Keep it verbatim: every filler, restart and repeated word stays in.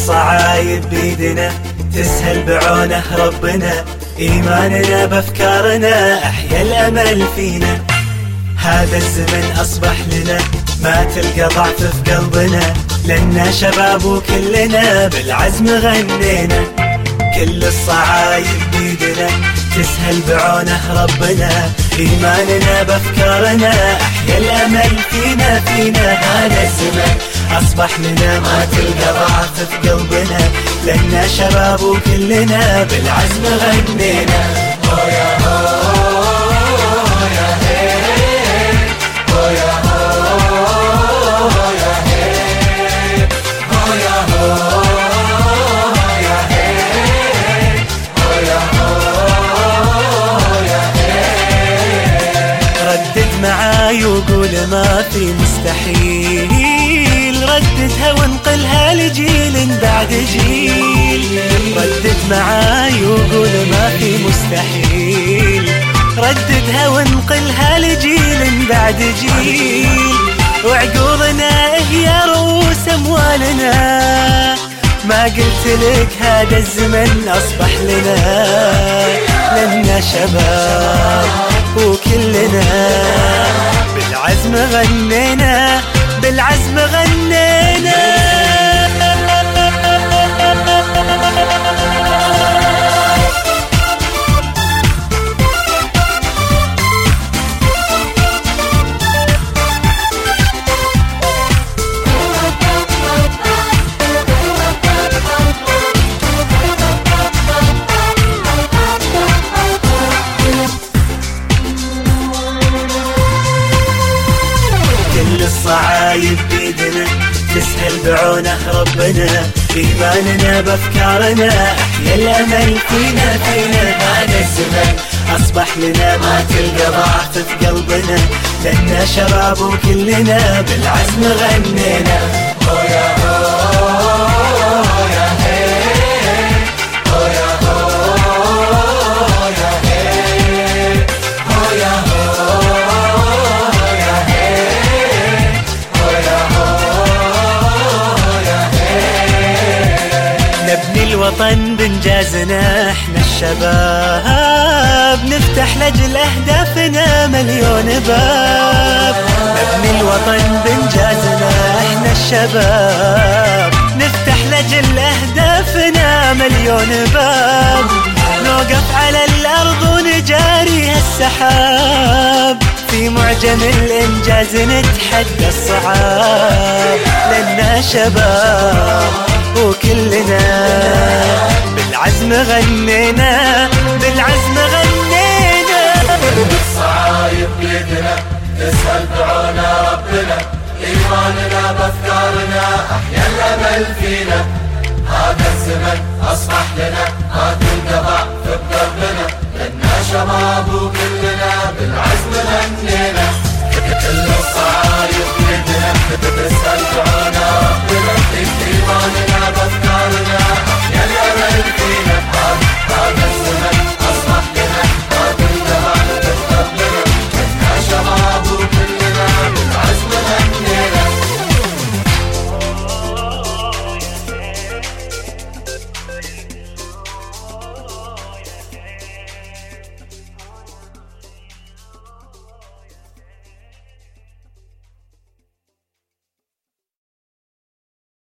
الصعايب بيدنا تسهل بعونه ربنا، إيماننا بأفكارنا أحيا الأمل فينا. هذا الزمن أصبح لنا ما تلقى ضعف في قلبنا، لنا شباب وكلنا بالعزم غنينا. كل الصعايب بيدنا تسهل بعونه ربنا، إيماننا بأفكارنا أحيا الأمل فينا فينا. هذا الزمن أصبح لنا ما تلقى ضعف في قلبنا، لنا شباب وكلنا بالعزم غنينا. هو يا هو يا هي، هو يا هو يا هي، هو يا هو يا هي، هو يا هو يا هي. ردد معاي وقول ما في مستحيل، رددها وانقلها لجيل بعد جيل. ردد معاي وقول ما في مستحيل، رددها وانقلها لجيل بعد جيل. وعقولنا هي رؤوس أموالنا، ما قلت لك هذا الزمن أصبح لنا، لنا شباب وكلنا بالعزم غنينا، بالعزم غنينا. الصعايب بيدنا تسهل بعونه ربنا، إيماننا بأفكارنا أحيا الأمل فينا فينا. هذا الزمن أصبح لنا ما تلقى ضعف في قلبنا، لنا شباب وكلنا بالعزم غنينا. هو يا هو يا هي، هو يا هو يا هي، هو يا هو يا هي، هو يا هو يا هي. نبني الوطن بإنجازنا احنا الشباب، نفتح لأجل أهدافنا مليون باب. نبني الوطن بإنجازنا احنا الشباب، نفتح لأجل أهدافنا مليون باب. نوقف على الأرض ونجاري السحاب، في معجم الإنجاز نتحدى الصعاب. لنا شباب وكلنا بالعزم غنينا، بالعزم غنينا. الصعايب بيدنا تسهل بعونا ربنا، إيماننا بأفكارنا أحيا الأمل فينا. هذا الزمن أصبح لنا ما تلقى ضعف في قلبنا، لنا شباب وكلنا بالعزم غنينا. كل الصعايب بيدنا